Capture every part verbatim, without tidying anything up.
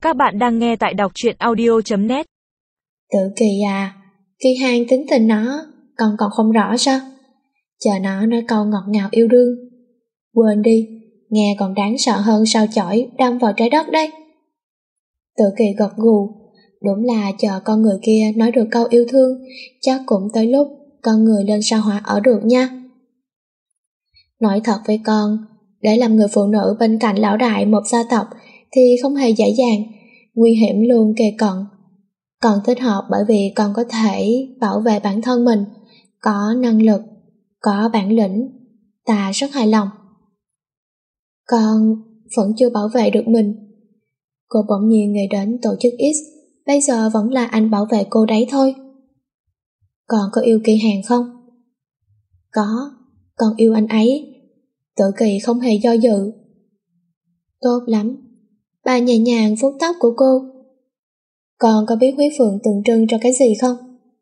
Các bạn đang nghe tại đọc truyện audio chấm net. Tự Kỳ à, Kỳ Hàng tính tình nó, con còn không rõ sao? Chờ nó nói câu ngọt ngào yêu đương. Quên đi, nghe còn đáng sợ hơn sao chổi đâm vào trái đất đấy. Tự Kỳ gật gù, đúng là chờ con người kia nói được câu yêu thương, chắc cũng tới lúc con người lên sao hỏa ở được nha. Nói thật với con, để làm người phụ nữ bên cạnh lão đại một gia tộc thì không hề dễ dàng, nguy hiểm luôn kề cận. Còn thích hợp bởi vì con có thể bảo vệ bản thân mình, có năng lực, có bản lĩnh, ta rất hài lòng. Con vẫn chưa bảo vệ được mình. Cô bỗng nhiên nghĩ đến tổ chức X, bây giờ vẫn là anh bảo vệ cô đấy thôi. Con có yêu Kỳ Hàng không? Có, con yêu anh ấy. Tự Kỳ không hề do dự. Tốt lắm. Bà nhẹ nhàng vuốt tóc của cô. Con có biết huyết phượng tượng trưng cho cái gì không?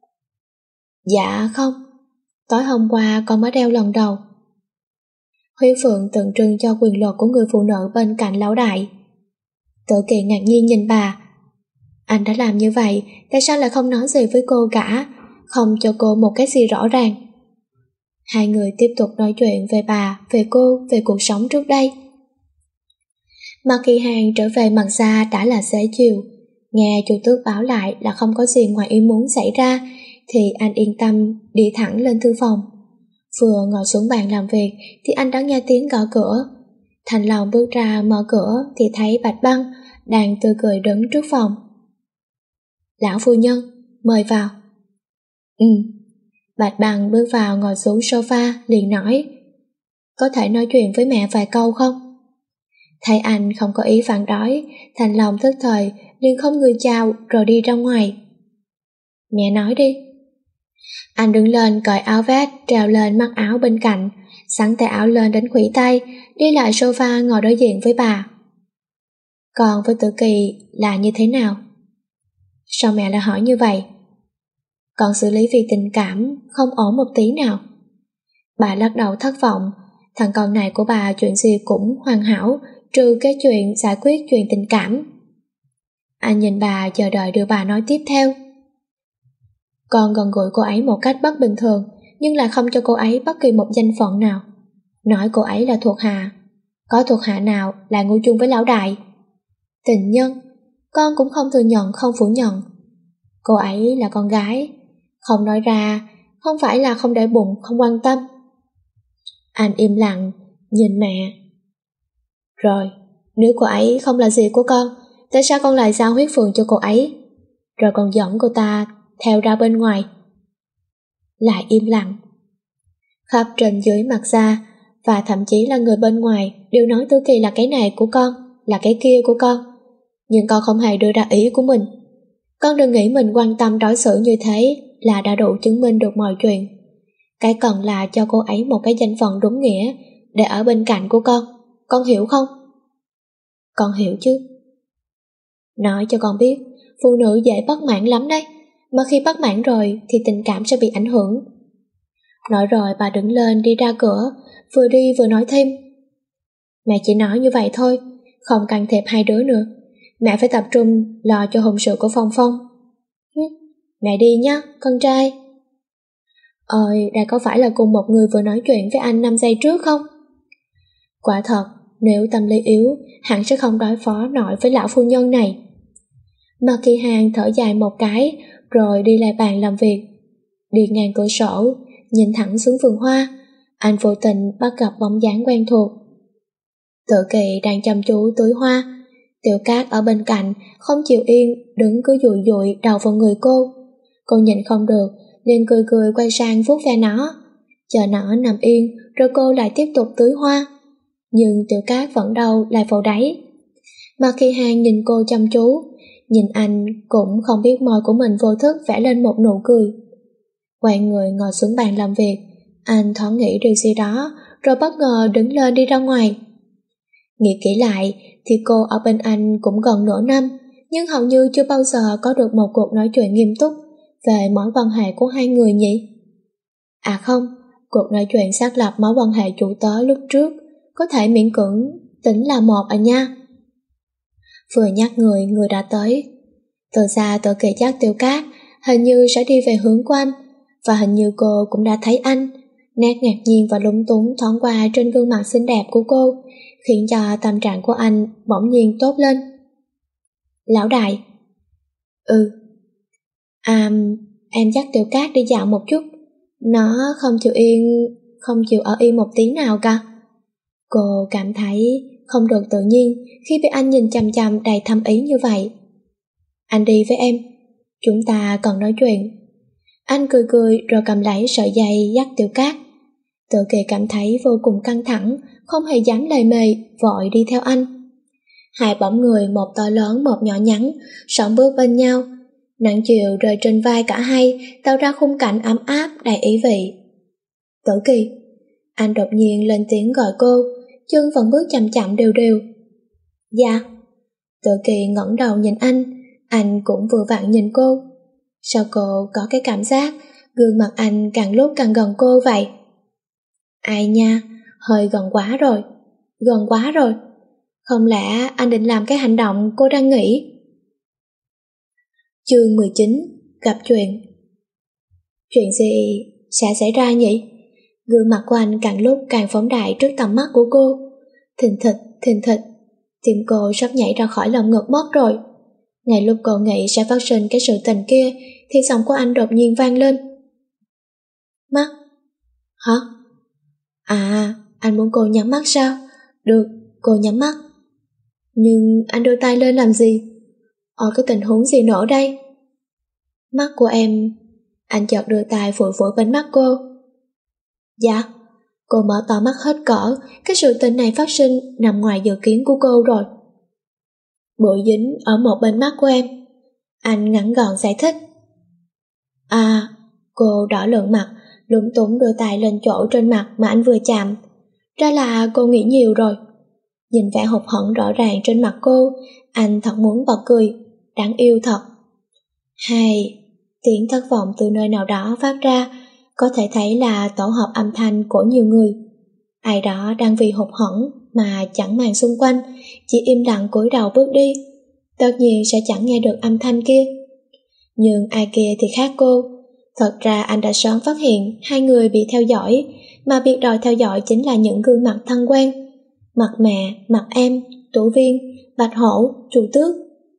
Dạ không. Tối hôm qua con mới đeo lần đầu. Huyết phượng tượng trưng cho quyền lực của người phụ nữ bên cạnh lão đại. Tự Kỳ ngạc nhiên nhìn bà. Anh đã làm như vậy, tại sao lại không nói gì với cô cả, không cho cô một cái gì rõ ràng? Hai người tiếp tục nói chuyện về bà, về cô, về cuộc sống trước đây. Mà Kỳ Hàng trở về mặt ra đã là xế chiều. Nghe chủ tước báo lại là không có gì ngoài ý muốn xảy ra, thì anh yên tâm đi thẳng lên thư phòng. Vừa ngồi xuống bàn làm việc thì anh đã nghe tiếng gõ cửa. Thành Lòng bước ra mở cửa thì thấy Bạch Băng đang tươi cười đứng trước phòng. Lão phu nhân, mời vào. Ừ. Bạch Băng bước vào ngồi xuống sofa liền nói, có thể nói chuyện với mẹ vài câu không? Thấy anh không có ý phản đối, Thành Lòng thức thời liền không người chào rồi đi ra ngoài. Mẹ nói đi. Anh đứng lên cởi áo vest treo lên mắt áo bên cạnh, xắn tay áo lên đến khuỷu tay, đi lại sofa ngồi đối diện với bà. Còn với Tử Kỳ là như thế nào? Sao mẹ lại hỏi như vậy? Con xử lý vì tình cảm không ổn một tí nào. Bà lắc đầu thất vọng. Thằng con này của bà chuyện gì cũng hoàn hảo, trừ cái chuyện giải quyết chuyện tình cảm. Anh nhìn bà chờ đợi điều bà nói tiếp theo. Con gần gũi cô ấy một cách bất bình thường, nhưng lại không cho cô ấy bất kỳ một danh phận nào. Nói cô ấy là thuộc hạ. Có thuộc hạ nào là ngủ chung với lão đại? Tình nhân, con cũng không thừa nhận không phủ nhận. Cô ấy là con gái, không nói ra, không phải là không để bụng, không quan tâm. Anh im lặng, nhìn mẹ. Rồi, nếu cô ấy không là gì của con, tại sao con lại giao huyết phượng cho cô ấy? Rồi còn dẫn cô ta theo ra bên ngoài. Lại im lặng. Khắp trên dưới mặt ra, và thậm chí là người bên ngoài đều nói Tử Kỳ là cái này của con, là cái kia của con. Nhưng con không hề đưa ra ý của mình. Con đừng nghĩ mình quan tâm đối xử như thế là đã đủ chứng minh được mọi chuyện. Cái cần là cho cô ấy một cái danh phận đúng nghĩa để ở bên cạnh của con. Con hiểu không? Con hiểu chứ. Nói cho con biết, phụ nữ dễ bất mãn lắm đấy, mà khi bất mãn rồi thì tình cảm sẽ bị ảnh hưởng. Nói rồi bà đứng lên đi ra cửa, vừa đi vừa nói thêm. Mẹ chỉ nói như vậy thôi, không can thiệp hai đứa nữa. Mẹ phải tập trung lo cho hôn sự của Phong Phong. Mẹ đi nhé, con trai. Ơi, đây có phải là cùng một người vừa nói chuyện với anh năm giây trước không? Quả thật, nếu tâm lý yếu, hắn sẽ không đối phó nổi với lão phu nhân này. Mà Kỳ Hàng thở dài một cái, rồi đi lại bàn làm việc. Đi ngang cửa sổ, nhìn thẳng xuống vườn hoa, anh vô tình bắt gặp bóng dáng quen thuộc. Tự Kỳ đang chăm chú tưới hoa. Tiểu Cát ở bên cạnh không chịu yên, đứng cứ dụi dụi đầu vào người cô. Cô nhìn không được, liền cười cười quay sang vuốt ve nó, chờ nó nằm yên, rồi cô lại tiếp tục tưới hoa. Nhưng Tiểu Cát vẫn đâu lại vào đáy. Mà khi Hàng nhìn cô chăm chú, nhìn anh cũng không biết môi của mình vô thức vẽ lên một nụ cười. Quay người ngồi xuống bàn làm việc, anh thoáng nghĩ điều gì đó, rồi bất ngờ đứng lên đi ra ngoài. Nghĩ kỹ lại thì cô ở bên anh cũng gần nửa năm, nhưng hầu như chưa bao giờ có được một cuộc nói chuyện nghiêm túc về mối quan hệ của hai người nhỉ? À không, cuộc nói chuyện xác lập mối quan hệ chủ tớ lúc trước có thể miễn cưỡng tính là một à nha. Vừa nhắc người, người đã tới. Từ xa Tự Kỳ dắt Tiểu Cát, hình như sẽ đi về hướng của anh, và hình như cô cũng đã thấy anh. Nét ngạc nhiên và lúng túng thoáng qua trên gương mặt xinh đẹp của cô, khiến cho tâm trạng của anh bỗng nhiên tốt lên. Lão đại. Ừ. À, em dắt Tiểu Cát đi dạo một chút. Nó không chịu yên, không chịu ở yên một tí nào cả. Cô cảm thấy không được tự nhiên khi bị anh nhìn chằm chằm đầy thâm ý như vậy. Anh đi với em, chúng ta còn nói chuyện. Anh cười cười rồi cầm lấy sợi dây dắt Tiểu Cát. Tự Kỳ cảm thấy vô cùng căng thẳng, không hề dám lề mề, vội đi theo anh. Hai bóng người, một to lớn một nhỏ nhắn, sóng bước bên nhau. Nắng chiều rơi trên vai cả hai, tạo ra khung cảnh ấm áp đầy ý vị. Tự Kỳ. Anh đột nhiên lên tiếng gọi cô, chân vẫn bước chậm chậm đều đều. Dạ. Tự Kỳ ngẩng đầu nhìn anh, anh cũng vừa vặn nhìn cô. Sao cô có cái cảm giác gương mặt anh càng lúc càng gần cô vậy? Ai nha, hơi gần quá rồi, gần quá rồi. Không lẽ anh định làm cái hành động cô đang nghĩ? Chương mười chín, gặp chuyện. Chuyện gì sẽ xảy ra nhỉ? Gương mặt của anh càng lúc càng phóng đại trước tầm mắt của cô. Thình thịch, thình thịch, tim cô sắp nhảy ra khỏi lồng ngực mất rồi. Ngay lúc cô nghĩ sẽ phát sinh cái sự tình kia, thì giọng của anh đột nhiên vang lên. Mắt? Hả? À, anh muốn cô nhắm mắt sao? Được, cô nhắm mắt. Nhưng anh đưa tay lên làm gì? Ở cái tình huống gì nữa đây? Mắt của em. Anh chợt đưa tay phủi phủi bên mắt cô. Dạ. Cô mở to mắt hết cỡ. Cái sự tình này phát sinh nằm ngoài dự kiến của cô rồi. Bụi dính ở một bên mắt của em. Anh ngắn gọn giải thích. À, cô đỏ lợn mặt, lúng túng đưa tay lên chỗ trên mặt mà anh vừa chạm. Ra là cô nghĩ nhiều rồi. Nhìn vẻ hụt hẫng rõ ràng trên mặt cô, anh thật muốn bật cười. Đáng yêu thật. Hai, tiếng thất vọng từ nơi nào đó phát ra, có thể thấy là tổ hợp âm thanh của nhiều người. Ai đó đang vì hụt hẫng mà chẳng màng xung quanh, chỉ im lặng cúi đầu bước đi. Tất nhiên sẽ chẳng nghe được âm thanh kia. Nhưng ai kia thì khác cô. Thật ra anh đã sớm phát hiện hai người bị theo dõi, mà việc đòi theo dõi chính là những gương mặt thân quen. Mặt mẹ, mặt em, Tủ Viên, Bạch Hổ, Chủ Tước.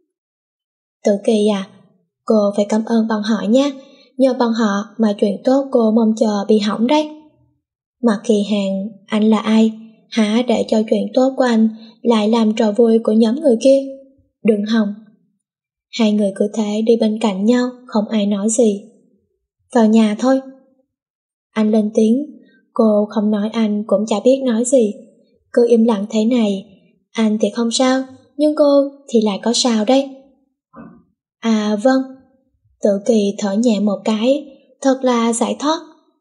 Tự Kỳ à, cô phải cảm ơn bọn họ nha. Nhờ bọn họ mà chuyện tốt cô mong chờ bị hỏng đấy. Mặt Kỳ Hàng, anh là ai? Hả để cho chuyện tốt của anh lại làm trò vui của nhóm người kia? Đừng hòng. Hai người cứ thế đi bên cạnh nhau, không ai nói gì. Vào nhà thôi. Anh lên tiếng. Cô không nói anh cũng chả biết nói gì. Cứ im lặng thế này. Anh thì không sao, nhưng cô thì lại có sao đấy. À vâng. Tự Kỳ thở nhẹ một cái, thật là giải thoát.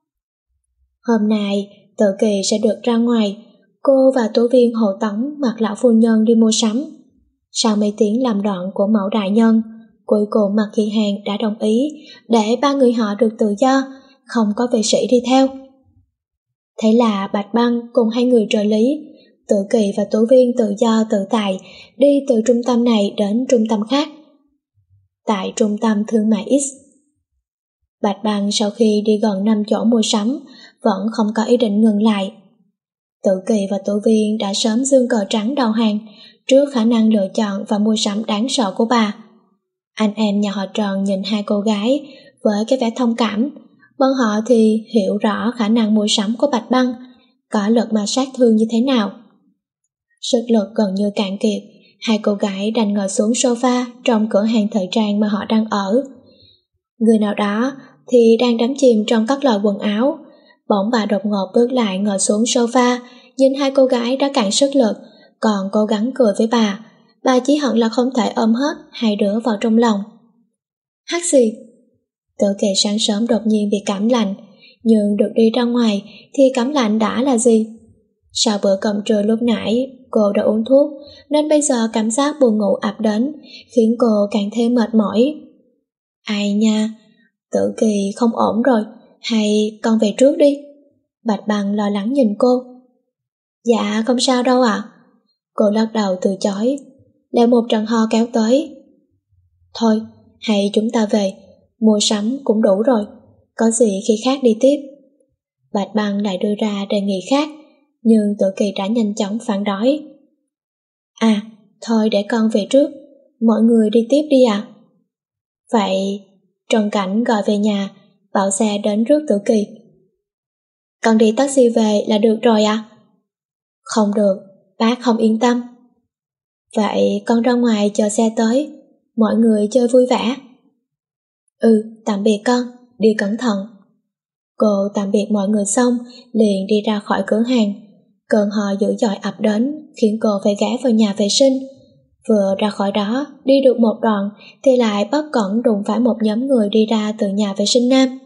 Hôm nay Tự Kỳ sẽ được ra ngoài. Cô và Tố Viên hộ tống Mặt lão phu nhân đi mua sắm. Sau mấy tiếng làm đoạn của mẫu đại nhân, cuối cùng Mạc Kỳ Hàng đã đồng ý để ba người họ được tự do, không có vệ sĩ đi theo. Thế là Bạch Băng cùng hai người trợ lý, Tự Kỳ và Tố Viên tự do tự tại đi từ trung tâm này đến trung tâm khác. Tại trung tâm thương mại X, Bạch Băng sau khi đi gần năm chỗ mua sắm vẫn không có ý định ngừng lại. Tự Kỳ và Tố Viên đã sớm giương cờ trắng đầu hàng trước khả năng lựa chọn và mua sắm đáng sợ của bà. Anh em nhà họ Trần nhìn hai cô gái với cái vẻ thông cảm, bọn họ thì hiểu rõ khả năng mua sắm của Bạch Băng, có lực mà sát thương như thế nào. Sức lực gần như cạn kiệt, hai cô gái đành ngồi xuống sofa trong cửa hàng thời trang mà họ đang ở. Người nào đó thì đang đắm chìm trong các loại quần áo, bỗng bà đột ngột bước lại ngồi xuống sofa, nhìn hai cô gái đã cạn sức lực, còn cố gắng cười với bà. Bà chỉ hận là không thể ôm hết hai đứa vào trong lòng. Hát gì? Tự Kỳ sáng sớm đột nhiên bị cảm lạnh, nhưng được đi ra ngoài thì cảm lạnh đã là gì? Sau bữa cơm trưa lúc nãy, cô đã uống thuốc, nên bây giờ cảm giác buồn ngủ ập đến, khiến cô càng thêm mệt mỏi. Ai nha, Tự Kỳ không ổn rồi, hay con về trước đi? Bạch Băng lo lắng nhìn cô. Dạ không sao đâu ạ. À. Cô lắc đầu từ chối. lại một trận ho kéo tới. Thôi, hay chúng ta về, mua sắm cũng đủ rồi, có gì khi khác đi tiếp. Bạch Băng lại đưa ra đề nghị khác, nhưng Tử Kỳ đã nhanh chóng phản đối. À, thôi để con về trước, mọi người đi tiếp đi ạ. À? Vậy, Trần Cảnh gọi về nhà, bảo xe đến rước Tử Kỳ. Con đi taxi về là được rồi à? Không được, bác không yên tâm. Vậy con ra ngoài chờ xe tới, mọi người chơi vui vẻ. Ừ, tạm biệt con, đi cẩn thận. Cô tạm biệt mọi người xong, liền đi ra khỏi cửa hàng. Cơn ho dữ dội ập đến, khiến cô phải ghé vào nhà vệ sinh. Vừa ra khỏi đó, đi được một đoạn, thì lại bất cẩn đụng phải một nhóm người đi ra từ nhà vệ sinh nam.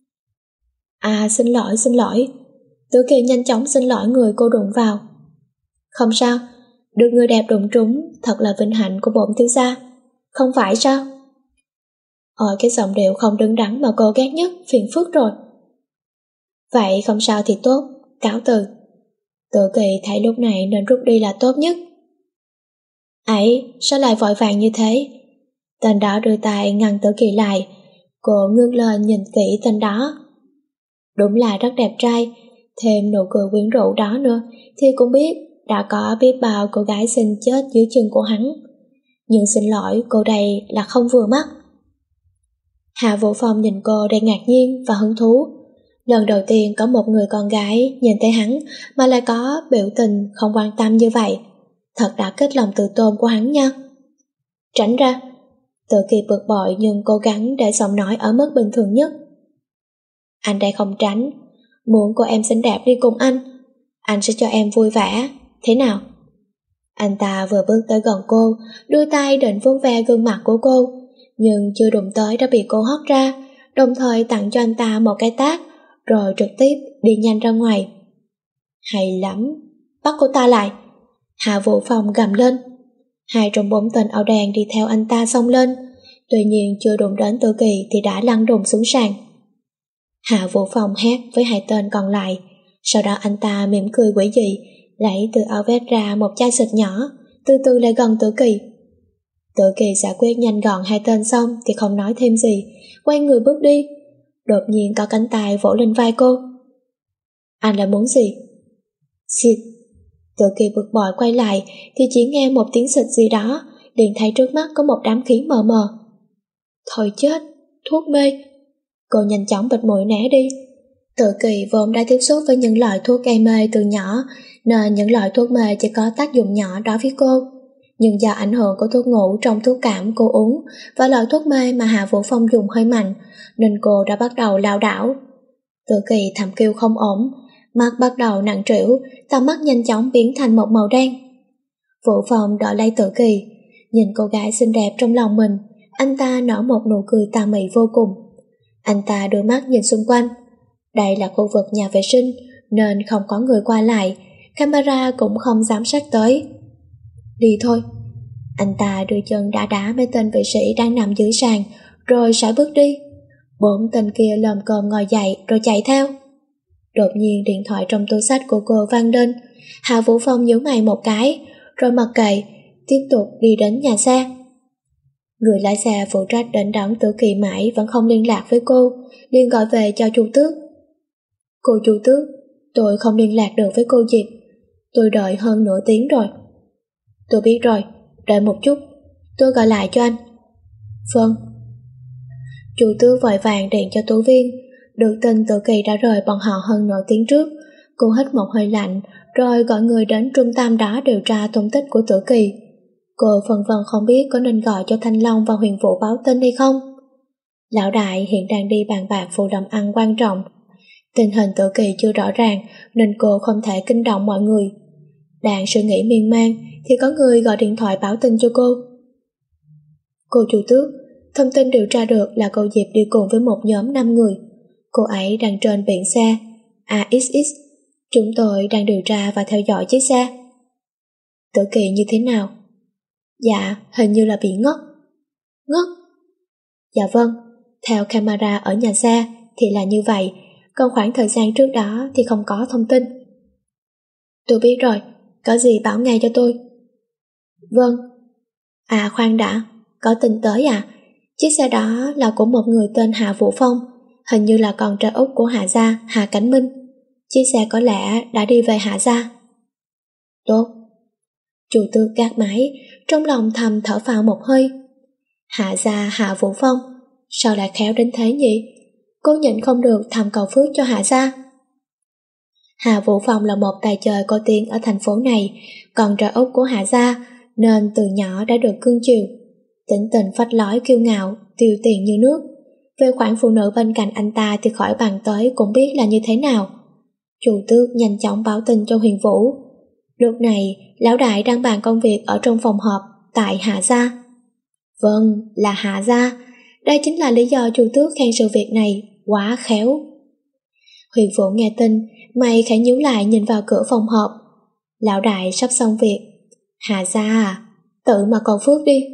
À, xin lỗi, xin lỗi. Tử Kỳ nhanh chóng xin lỗi người cô đụng vào. Không sao, được người đẹp đụng trúng, thật là vinh hạnh của bổn thiếu gia. Không phải sao? Ôi, cái giọng điệu không đứng đắn mà cô ghét nhất, phiền phức rồi. Vậy không sao thì tốt, cáo từ. Tử Kỳ thấy lúc này nên rút đi là tốt nhất. Ấy, sao lại vội vàng như thế? Tên đó đưa tay ngăn Tử Kỳ lại. Cô ngước lên nhìn kỹ tên đó. Đúng là rất đẹp trai, thêm nụ cười quyến rũ đó nữa thì cũng biết đã có biết bao cô gái xinh chết dưới chân của hắn. Nhưng xin lỗi, cô đây là không vừa mắt. Hạ Vũ Phong nhìn cô đầy ngạc nhiên và hứng thú. Lần đầu tiên có một người con gái nhìn thấy hắn mà lại có biểu tình không quan tâm như vậy. Thật đã kích lòng tự tôn của hắn nha. Tránh ra. Tử Kỳ bực bội nhưng cố gắng để giọng nói ở mức bình thường nhất. Anh đây không tránh. Muốn cô em xinh đẹp đi cùng anh, anh sẽ cho em vui vẻ. Thế nào? Anh ta vừa bước tới gần cô, đưa tay định vuốt ve gương mặt của cô, nhưng chưa đụng tới đã bị cô hất ra, đồng thời tặng cho anh ta một cái tát, rồi trực tiếp đi nhanh ra ngoài. Hay lắm, bắt cô ta lại. Hạ Vũ Phong gầm lên. Hai trong bốn tên áo đen đi theo anh ta xông lên, tuy nhiên chưa đụng đến Tử Kỳ thì đã lăn đùng xuống sàn. Hạ Vũ Phong hét với hai tên còn lại, sau đó anh ta mỉm cười quỷ dị, lấy từ áo vest ra một chai xịt nhỏ, từ từ lại gần Tử Kỳ. Tử Kỳ giải quyết nhanh gọn hai tên xong thì không nói thêm gì, quay người bước đi. Đột nhiên có cánh tay vỗ lên vai cô. Anh là muốn gì? Xịt. Tử Kỳ bực bội quay lại thì chỉ nghe một tiếng xịt gì đó, liền thấy trước mắt có một đám khí mờ mờ. Thôi chết, thuốc mê. Cô nhanh chóng bịt mũi né đi. Tử Kỳ vốn đã tiếp xúc với những loại thuốc gây mê từ nhỏ, nên những loại thuốc mê chỉ có tác dụng nhỏ đối với cô. Nhưng do ảnh hưởng của thuốc ngủ trong thuốc cảm cô uống và loại thuốc mê mà Hạ Vũ Phong dùng hơi mạnh, nên cô đã bắt đầu lảo đảo. Tử Kỳ thầm kêu không ổn, mắt bắt đầu nặng trĩu, tầm mắt nhanh chóng biến thành một màu đen. Vũ Phong đỡ lấy Tử Kỳ, nhìn cô gái xinh đẹp trong lòng mình, anh ta nở một nụ cười tà mị vô cùng. Anh ta đưa mắt nhìn xung quanh. Đây là khu vực nhà vệ sinh nên không có người qua lại, camera cũng không giám sát tới. Đi thôi. Anh ta đưa chân đá đá mấy tên vệ sĩ đang nằm dưới sàn, rồi sải bước đi. Bốn tên kia lồm cồm ngồi dậy rồi chạy theo. Đột nhiên điện thoại trong túi xách của cô vang lên. Hạ Vũ Phong nhíu mày một cái, rồi mặc kệ, tiếp tục đi đến nhà xe. Người lái xe phụ trách đến đón Tử Kỳ mãi vẫn không liên lạc với cô, liền gọi về cho Chu Tước. Cô Chu Tước, tôi không liên lạc được với cô Diệp. Tôi đợi hơn nửa tiếng rồi. Tôi biết rồi, đợi một chút, tôi gọi lại cho anh. Vâng. Chu Tước vội vàng điện cho Tú Viên, được tin Tử Kỳ đã rời bọn họ hơn nửa tiếng trước. Cô hít một hơi lạnh, rồi gọi người đến trung tâm đó điều tra tung tích của Tử Kỳ. Cô phần vân không biết có nên gọi cho Thanh Long và Huyền Vũ báo tin hay không. Lão đại hiện đang đi bàn bạc vụ làm ăn quan trọng. Tình hình Tử Kỳ chưa rõ ràng nên cô không thể kinh động mọi người. Đang suy nghĩ miên man thì có người gọi điện thoại báo tin cho cô. Cô Chu Tước, thông tin điều tra được là cô Diệp đi cùng với một nhóm năm người. Cô ấy đang trên biển xe a ích ích. Chúng tôi đang điều tra và theo dõi chiếc xe. Tử Kỳ như thế nào? Dạ, hình như là bị ngất. Ngất? Dạ vâng, theo camera ở nhà xe thì là như vậy, còn khoảng thời gian trước đó thì không có thông tin. Tôi biết rồi, có gì báo ngay cho tôi. Vâng. À khoan đã, có tin tới à? Chiếc xe đó là của một người tên Hạ Vũ Phong, hình như là con trai út của Hạ gia, Hạ Cảnh Minh. Chiếc xe có lẽ đã đi về Hạ gia. Tốt. Chu Tước gác máy, trong lòng thầm thở phào một hơi. Hạ gia Hạ Vũ Phong, sao lại khéo đến thế nhỉ? Cô nhịn không được thầm cầu phước cho Hạ gia. Hạ Vũ Phong là một tài trời có tiếng ở thành phố này, con trai út của Hạ gia, nên từ nhỏ đã được cưng chiều. Tính tình phách lối kiêu ngạo, tiêu tiền như nước. Về khoản phụ nữ bên cạnh anh ta thì khỏi bàn tới cũng biết là như thế nào. Chu Tước nhanh chóng báo tin cho Huyền Vũ. Lúc này, lão đại đang bàn công việc ở trong phòng họp tại Hạ gia. Vâng, là Hạ gia. Đây chính là lý do Chu Tước khen sự việc này quá khéo. Huyền Vũ nghe tin, mày khẽ nhíu lại nhìn vào cửa phòng họp. Lão đại sắp xong việc. Hạ gia à, tự mà cầu phước đi.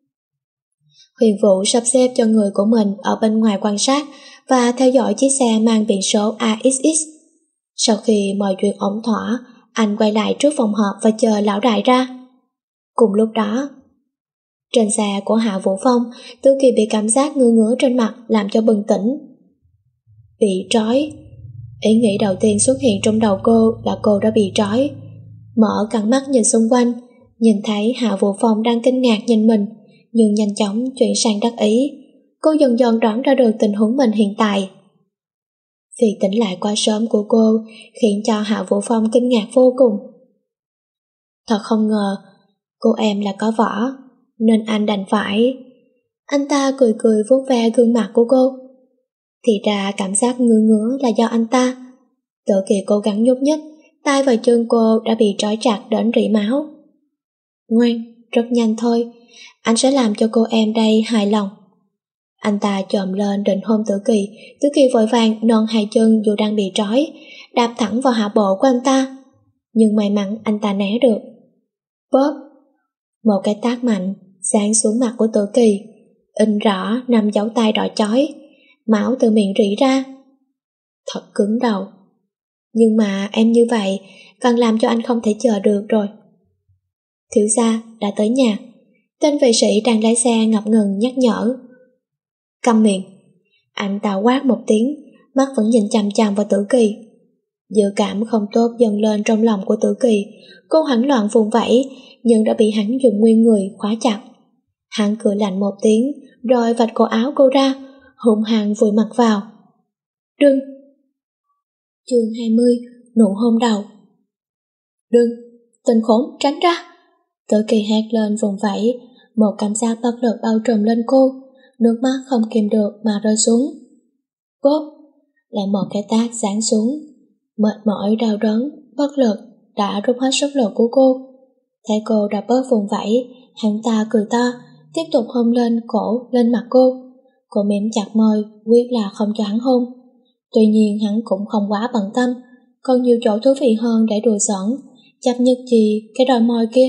Huyền Vũ sắp xếp cho người của mình ở bên ngoài quan sát và theo dõi chiếc xe mang biển số a ích ích. Sau khi mọi chuyện ổn thỏa, anh quay lại trước phòng họp và chờ lão đại ra. Cùng lúc đó, trên xe của Hạ Vũ Phong, Tứ Kỳ bị cảm giác ngứa ngứa trên mặt làm cho bừng tỉnh. Bị trói. Ý nghĩ đầu tiên xuất hiện trong đầu cô là cô đã bị trói. Mở căng mắt nhìn xung quanh, nhìn thấy Hạ Vũ Phong đang kinh ngạc nhìn mình, nhưng nhanh chóng chuyển sang đắc ý. Cô dần dần đoán ra được tình huống mình hiện tại. Vì tỉnh lại quá sớm của cô khiến cho Hạ Vũ Phong kinh ngạc vô cùng. Thật không ngờ, cô em là có võ, nên anh đành phải... Anh ta cười cười vuốt ve gương mặt của cô. Thì ra cảm giác ngứa ngứa là do anh ta. Tự Kỳ cố gắng nhúc nhích, tay và chân cô đã bị trói chặt đến rỉ máu. Ngoan, rất nhanh thôi, anh sẽ làm cho cô em đây hài lòng. Anh ta chồm lên định hôn Tử Kỳ. Tử Kỳ vội vàng non hai chân dù đang bị trói, đạp thẳng vào hạ bộ của anh ta. Nhưng may mắn anh ta né được. Bóp! Một cái tát mạnh giáng xuống mặt của Tử Kỳ, in rõ năm dấu tay đỏ chói, máu từ miệng rỉ ra. Thật cứng đầu. Nhưng mà em như vậy càng làm cho anh không thể chờ được rồi. Thiếu gia đã tới nhà. Tên vệ sĩ đang lái xe ngập ngừng nhắc nhở. Câm miệng. Anh ta quát một tiếng, mắt vẫn nhìn chằm chằm vào Tử Kỳ. Dự cảm không tốt dần lên trong lòng của Tử Kỳ. Cô hoảng loạn vùng vẫy, nhưng đã bị hắn dùng nguyên người khóa chặt. Hắn cười lạnh một tiếng, rồi vạch cổ áo cô ra, hung hăng vùi mặt vào. Đừng! Chương hai mươi, nụ hôn đầu. Đừng! Tên khốn, tránh ra! Tử Kỳ hét lên vùng vẫy, một cảm giác bất lực bao trùm lên cô, nước mắt không kìm được mà rơi xuống. Bốp! Lại một cái tát giáng xuống. Mệt mỏi đau đớn, bất lực đã rút hết sức lực của cô. Thấy cô đã bớt vùng vẫy, hắn ta cười to, tiếp tục hôn lên cổ, lên mặt cô. Cô mím chặt môi, quyết là không cho hắn hôn. Tuy nhiên hắn cũng không quá bận tâm, còn nhiều chỗ thú vị hơn để đùa giỡn, chấp nhất gì cái đôi môi kia.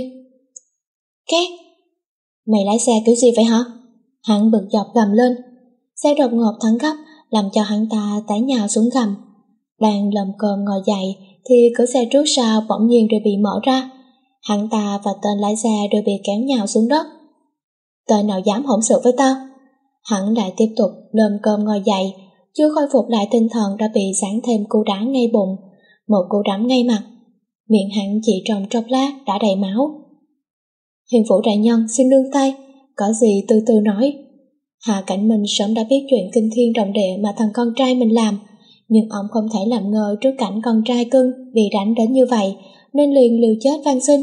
Két! Mày lái xe kiểu gì vậy hả? Hắn bực dọc gầm lên. Xe đột ngột thắng gấp, làm cho hắn ta té nhào xuống gầm. Đang lầm cồm ngồi dậy thì cửa xe trước sau bỗng nhiên đều bị mở ra. Hắn ta và tên lái xe đều bị kéo nhào xuống đất. Tên nào dám hỗn sự với tao? Hắn lại tiếp tục lầm cơm ngồi dậy, chưa khôi phục lại tinh thần đã bị giáng thêm cú đá ngay bụng, một cú đấm ngay mặt. Miệng hắn chỉ trong chốc lát đã đầy máu. Hiền Vũ đại nhân xin nương tay, có gì từ từ nói. Hạ Cảnh Minh sớm đã biết chuyện kinh thiên động địa mà thằng con trai mình làm, nhưng ông không thể làm ngờ trước cảnh con trai cưng bị đánh đến như vậy, nên liền liều chết van xin.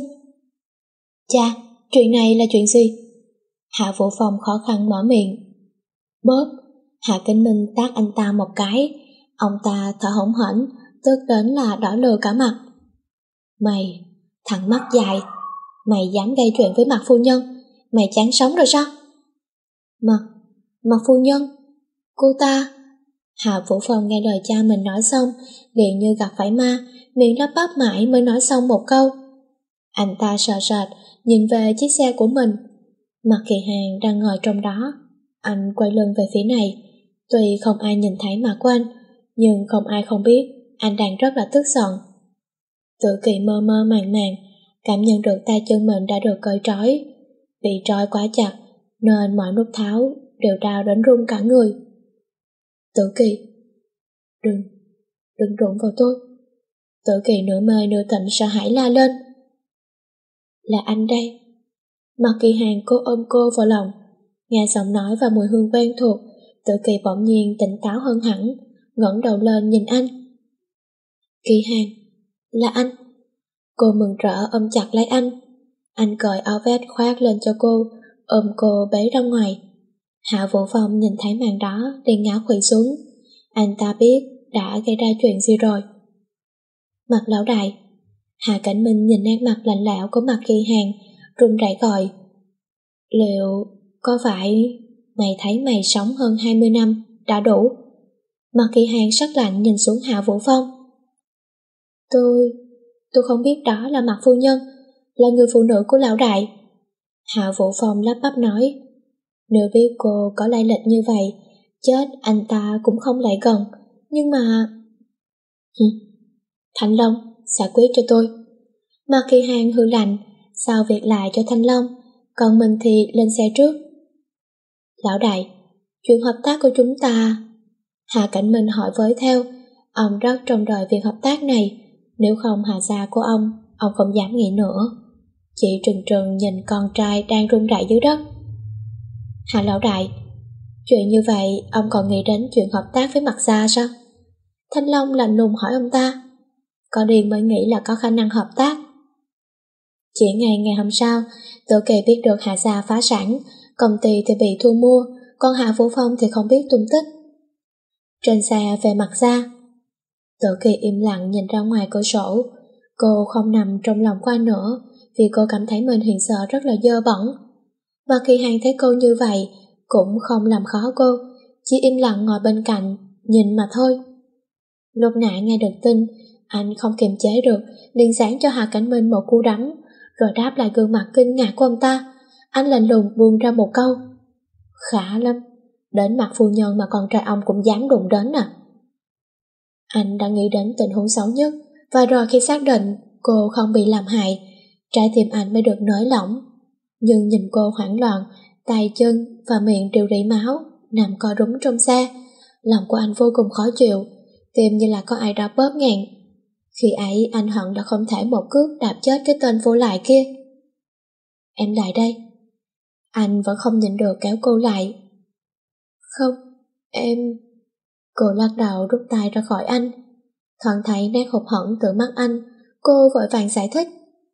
Cha, chuyện này là chuyện gì? Hạ Vũ Phong khó khăn mở miệng. Bóp! Hạ Cảnh Minh tát anh ta một cái. Ông ta thở hổn hển, tức đến là đỏ lừa cả mặt. Mày, thằng mắt dài, mày dám gây chuyện với Mạc phu nhân, mày chán sống rồi sao? Mạc, Mạc phu nhân, cô ta... Hạ Vũ Phong nghe lời cha mình nói xong, liền như gặp phải ma, miệng lắp bắp mãi mới nói xong một câu. Anh ta sợ sệt, nhìn về chiếc xe của mình. Mạc Kỳ Hàng đang ngồi trong đó. Anh quay lưng về phía này. Tuy không ai nhìn thấy mặt của anh, nhưng không ai không biết anh đang rất là tức giận. Tử Kỳ mơ mơ màng màng, cảm nhận được tay chân mình đã được cởi trói. bị trói quá chặt nên mọi nút tháo đều đau đến run cả người. Tử Kỳ, đừng, đừng đụng vào tôi. Tử Kỳ nửa mê nửa tỉnh sợ hãi la lên. Là anh đây. Mạc Kỳ Hàng cố ôm cô vào lòng, nghe giọng nói và mùi hương quen thuộc, Tử Kỳ bỗng nhiên tỉnh táo hơn hẳn, ngẩng đầu lên nhìn anh. Kỳ Hàng, là anh. Cô mừng rỡ ôm chặt lấy anh. Anh cởi áo vest khoác lên cho cô, ôm cô bế ra ngoài. Hạ Vũ Phong nhìn thấy màn đó liền ngã khuỵu xuống. Anh ta biết đã gây ra chuyện gì rồi. Mặt lão đại. Hạ Cảnh Minh nhìn nét mặt lạnh lẽo của Mạc Kỳ Hàng, run rẩy gọi. Liệu có phải mày thấy mày sống hơn hai mươi năm đã đủ? Mạc Kỳ Hàng sắc lạnh nhìn xuống Hạ Vũ Phong. Tôi, tôi không biết đó là Mạc phu nhân, là người phụ nữ của lão đại. Hạ Vũ Phong lắp bắp nói. Nếu biết cô có lai lịch như vậy, chết anh ta cũng không lại gần, nhưng mà... Hừ. Thanh Long, giải quyết cho tôi. Mạc Kỳ Hàng hừ lạnh, sao việc lại cho Thanh Long, còn mình thì lên xe trước. Lão đại, chuyện hợp tác của chúng ta... Hạ Cảnh Minh hỏi với theo, ông rất trông đợi việc hợp tác này, nếu không Hạ gia của ông, ông không dám nghĩ nữa. Chị trừng trừng nhìn con trai đang run rẩy dưới đất. Hạ lão đại, chuyện như vậy ông còn nghĩ đến chuyện hợp tác với Mạc gia sao? Thanh Long lạnh lùng hỏi ông ta. Có điên mới nghĩ là có khả năng hợp tác. Chỉ ngày ngày hôm sau, Tử Kỳ biết được Hạ gia phá sản, công ty thì bị thu mua, còn Hạ Vũ Phong thì không biết tung tích. Trên xe về Mạc gia, Tử Kỳ im lặng nhìn ra ngoài cửa sổ. Cô không nằm trong lòng của anh nữa, vì cô cảm thấy mình hiện giờ rất là dơ bẩn. Mà khi Hàng thấy cô như vậy, cũng không làm khó cô, chỉ im lặng ngồi bên cạnh, nhìn mà thôi. Lúc nãy nghe được tin, anh không kiềm chế được, liền giáng cho Hạ Cảnh Minh một cú đấm, rồi đáp lại gương mặt kinh ngạc của ông ta. Anh lạnh lùng buông ra một câu. Khá lắm, đến Mạc phu nhân mà con trai ông cũng dám đụng đến à? Anh đã nghĩ đến tình huống xấu nhất, và rồi khi xác định cô không bị làm hại, trái tim anh mới được nới lỏng. Nhưng nhìn cô hoảng loạn, tay chân và miệng đều rỉ máu, nằm co rúm trong xe, lòng của anh vô cùng khó chịu, tim như là có ai đó bóp nghẹn. Khi ấy anh hận là không thể một cước đạp chết cái tên vô lại kia. Em lại đây. Anh vẫn không nhịn được kéo cô lại. Không, em... Cô lắc đầu rút tay ra khỏi anh. Thoáng thấy nét hụt hẫng từ mắt anh, cô vội vàng giải thích.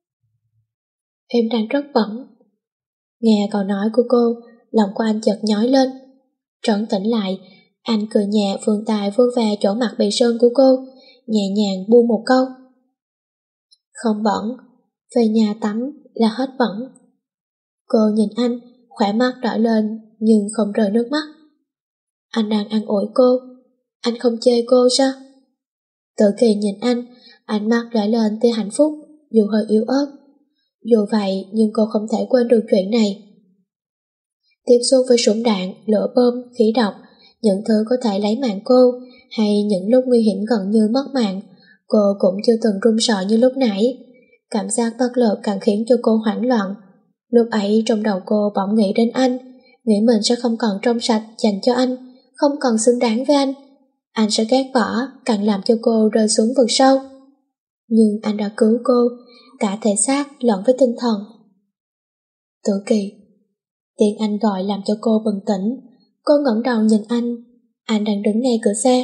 Em đang rất bận. Nghe câu nói của cô, lòng của anh chợt nhói lên. Trấn tĩnh lại, anh cười nhẹ vươn tay vuốt ve chỗ mặt bị sơn của cô, nhẹ nhàng buông một câu. Không bẩn, về nhà tắm là hết bẩn. Cô nhìn anh, khỏe mắt đỏ lên nhưng không rơi nước mắt. Anh đang an ủi cô, anh không chê cô sao? Tử Kỳ nhìn anh, ánh mắt lóe lên tia hạnh phúc, dù hơi yếu ớt. Dù vậy nhưng cô không thể quên được chuyện này. Tiếp xúc với súng đạn, lửa bom, khí độc, những thứ có thể lấy mạng cô, hay những lúc nguy hiểm gần như mất mạng, cô cũng chưa từng run sợ như lúc nãy. Cảm giác bất lực càng khiến cho cô hoảng loạn. Lúc ấy trong đầu cô bỗng nghĩ đến anh, nghĩ mình sẽ không còn trong sạch dành cho anh, không còn xứng đáng với anh. Anh sẽ ghét bỏ, càng làm cho cô rơi xuống vực sâu. Nhưng anh đã cứu cô, cả thể xác lẫn với tinh thần. Tử Kỳ. Tiếng anh gọi làm cho cô bừng tỉnh. Cô ngẩng đầu nhìn anh. Anh đang đứng ngay cửa xe.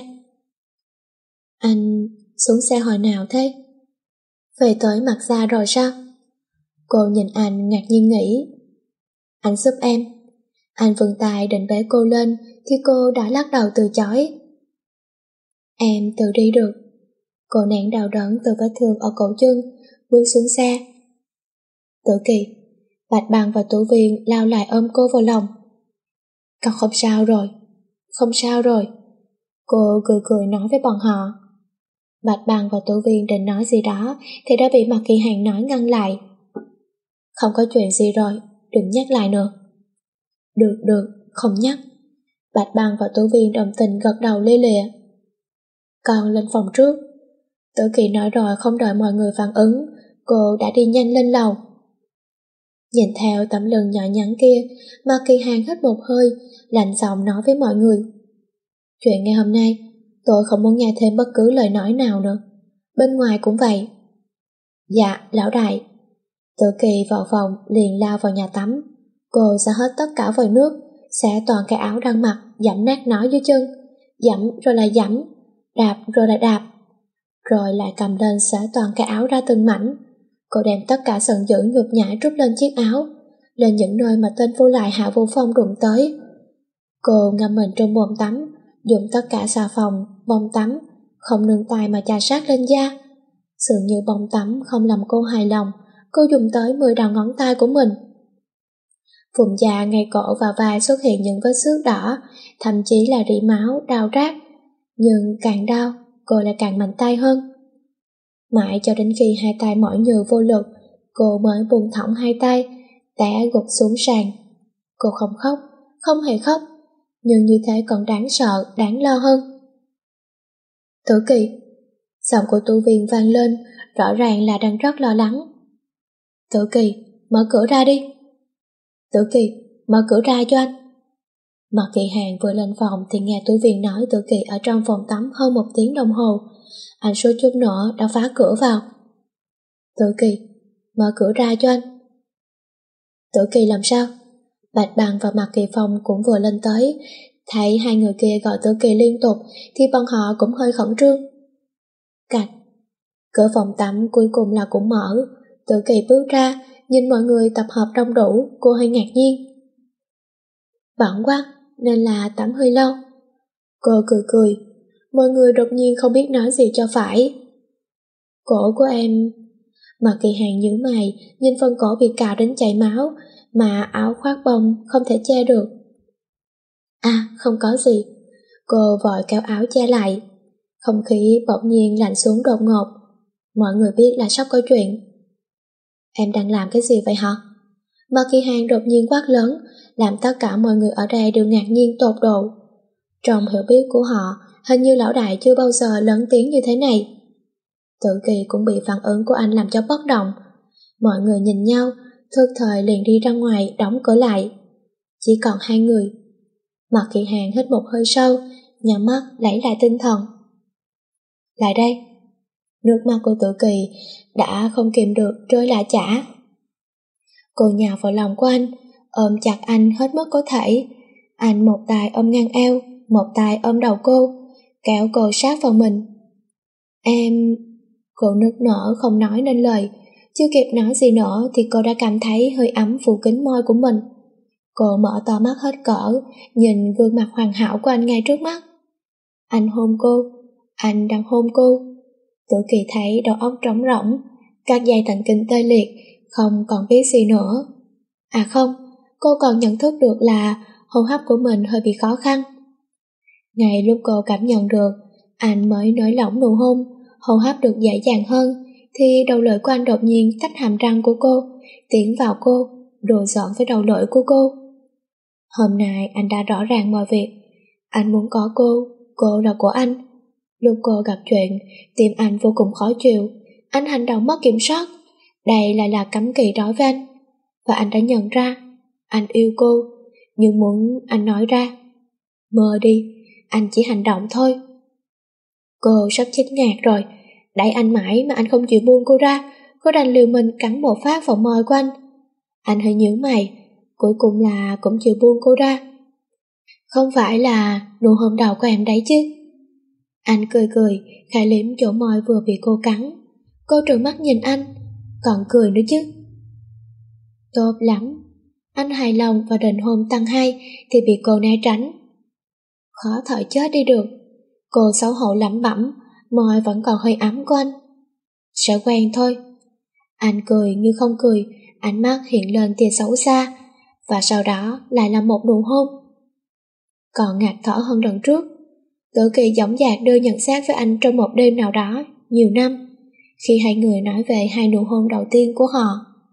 Anh xuống xe hồi nào thế? Về tới Mạc gia rồi sao? Cô nhìn anh ngạc nhiên nghĩ. Anh giúp em. Anh vươn tay định bế cô lên thì cô đã lắc đầu từ chối. Em tự đi được. Cô nén đau đớn từ vết thương ở cổ chân, bước xuống xe. Tử Kỳ. Bạch Bằng và Tử Viên lao lại ôm cô vào lòng. Con không sao rồi, không sao rồi. Cô cười cười nói với bọn họ. Bạch Bằng và Tử Viên định nói gì đó thì đã bị Mạc Kỳ Hàng nói ngăn lại. Không có chuyện gì rồi, đừng nhắc lại nữa. Được được, không nhắc. Bạch Bằng và Tử Viên đồng tình gật đầu lia lịa. Con lên phòng trước. Tử Kỳ nói rồi không đợi mọi người phản ứng, cô đã đi nhanh lên lầu. Nhìn theo tấm lưng nhỏ nhắn kia, Mạc Kỳ Hàng hít một hơi, lạnh giọng nói với mọi người. Chuyện ngày hôm nay, tôi không muốn nghe thêm bất cứ lời nói nào nữa. Bên ngoài cũng vậy. Dạ, lão đại. Tử Kỳ vào phòng liền lao vào nhà tắm. Cô xả hết tất cả vòi nước, xẻ toàn cái áo đang mặc, giẫm nát nó dưới chân. Giẫm rồi lại giẫm, đạp rồi lại đạp. Rồi lại cầm lên xẻ toàn cái áo ra từng mảnh. Cô đem tất cả giận dữ nhục nhã trút lên chiếc áo, lên những nơi mà tên vô lại Hạ Vũ Phong đụng tới. Cô ngâm mình trong bồn tắm, dùng tất cả xà phòng, bông tắm, không nương tay mà chà sát lên da. Dường như bông tắm không làm cô hài lòng, cô dùng tới mười đầu ngón tay của mình. Vùng da ngay cổ và vai xuất hiện những vết xước đỏ, thậm chí là rỉ máu, đau rát. Nhưng càng đau, cô lại càng mạnh tay hơn. Mãi cho đến khi hai tay mỏi nhừ vô lực, cô mới buông thõng hai tay, té gục xuống sàn. Cô không khóc, không hề khóc, nhưng như thế còn đáng sợ, đáng lo hơn. Tử Kỳ, giọng của tu viên vang lên, rõ ràng là đang rất lo lắng. Tử Kỳ, mở cửa ra đi. Tử Kỳ, mở cửa ra cho anh. Mạc Kỳ Hàng vừa lên phòng thì nghe tu viên nói Tử Kỳ ở trong phòng tắm hơn một tiếng đồng hồ. Anh suýt chút nữa đã phá cửa vào. Tử Kỳ, mở cửa ra cho anh. Tử Kỳ làm sao? Bạch Bằng và Mạc Kỳ Phong cũng vừa lên tới. Thấy hai người kia gọi Tử Kỳ liên tục thì bọn họ cũng hơi khẩn trương. Cạch, cửa phòng tắm cuối cùng là cũng mở. Tử Kỳ bước ra, nhìn mọi người tập hợp đông đủ, cô hơi ngạc nhiên. Bận quá, nên là tắm hơi lâu. Cô cười cười, mọi người đột nhiên không biết nói gì cho phải. Cổ của em... Mạc Kỳ Hàng nhíu mày, nhìn phần cổ bị cào đến chảy máu, mà áo khoác bông không thể che được. À, không có gì. Cô vội kéo áo che lại. Không khí bỗng nhiên lạnh xuống đột ngột. Mọi người biết là sắp có chuyện. Em đang làm cái gì vậy hả? Mạc Kỳ Hàng đột nhiên quát lớn, làm tất cả mọi người ở đây đều ngạc nhiên tột độ. Trong hiểu biết của họ, hình như lão đại chưa bao giờ lớn tiếng như thế này. Tử Kỳ cũng bị phản ứng của anh làm cho bất động. Mọi người nhìn nhau, thức thời liền đi ra ngoài đóng cửa lại. Chỉ còn hai người. Mạc Kỳ Hàng hít một hơi sâu, nhắm mắt lấy lại tinh thần. Lại đây. Nước mắt của Tử Kỳ đã không kìm được rơi lã chã. Cô nhào vào lòng của anh, ôm chặt anh hết mức có thể. Anh một tay ôm ngang eo, một tay ôm đầu cô, kéo cô sát vào mình. Em... Cô nức nở không nói nên lời. Chưa kịp nói gì nữa thì cô đã cảm thấy hơi ấm phủ kín môi của mình. Cô mở to mắt hết cỡ, nhìn gương mặt hoàn hảo của anh ngay trước mắt. Anh hôn cô, anh đang hôn cô. Tử Kỳ thấy đầu óc trống rỗng, các dây thần kinh tê liệt, không còn biết gì nữa. À không, cô còn nhận thức được là hô hấp của mình hơi bị khó khăn. Ngay lúc cô cảm nhận được, anh mới nới lỏng nụ hôn, hô hấp được dễ dàng hơn, thì đầu lưỡi của anh đột nhiên tách hàm răng của cô, tiến vào cô, đùa giỡn với đầu lưỡi của cô. Hôm nay anh đã rõ ràng mọi việc. Anh muốn có cô, cô là của anh. Lúc cô gặp chuyện, tim anh vô cùng khó chịu. Anh hành động mất kiểm soát. Đây lại là cấm kỵ đối với anh. Và anh đã nhận ra, anh yêu cô, nhưng muốn anh nói ra. Mơ đi, anh chỉ hành động thôi. Cô sắp chết ngạt rồi, đẩy anh mãi mà anh không chịu buông cô ra. Cô đành liều mình cắn một phát vào môi của anh. Anh hơi nhíu mày, cuối cùng là cũng chịu buông cô ra. Không phải là nụ hôn đầu của em đấy chứ? Anh cười cười, khẽ liếm chỗ môi vừa bị cô cắn. Cô trợn mắt nhìn anh, còn cười nữa chứ. Tốt lắm. Anh hài lòng và định hôn tăng hai thì bị cô né tránh. Khó thở chết đi được. Cô xấu hổ lẩm bẩm, môi vẫn còn hơi ấm của anh. Sẽ quen thôi. Anh cười như không cười, ánh mắt hiện lên tia xấu xa, và sau đó lại là một nụ hôn. Còn ngạt thở hơn lần trước. Tử Kỳ dõng dạc đưa nhận xét với anh trong một đêm nào đó, nhiều năm, khi hai người nói về hai nụ hôn đầu tiên của họ.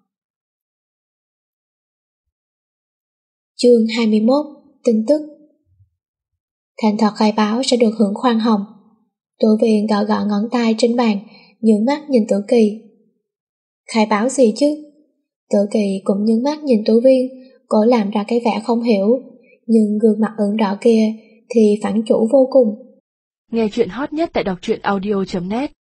Chương hai mươi mốt. Tin tức. Thành thật khai báo sẽ được hưởng khoan hồng. Tố viên gõ gõ ngón tay trên bàn, nhướng mắt nhìn Tử Kỳ. Khai báo gì chứ? Tử Kỳ cũng nhướng mắt nhìn Tú Viên, cố làm ra cái vẻ không hiểu, nhưng gương mặt ửng đỏ kia thì phản chủ vô cùng. Nghe chuyện hot nhất tại đọc truyện audio chấm net.